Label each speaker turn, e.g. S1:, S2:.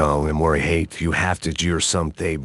S1: and worry hate you have to do something.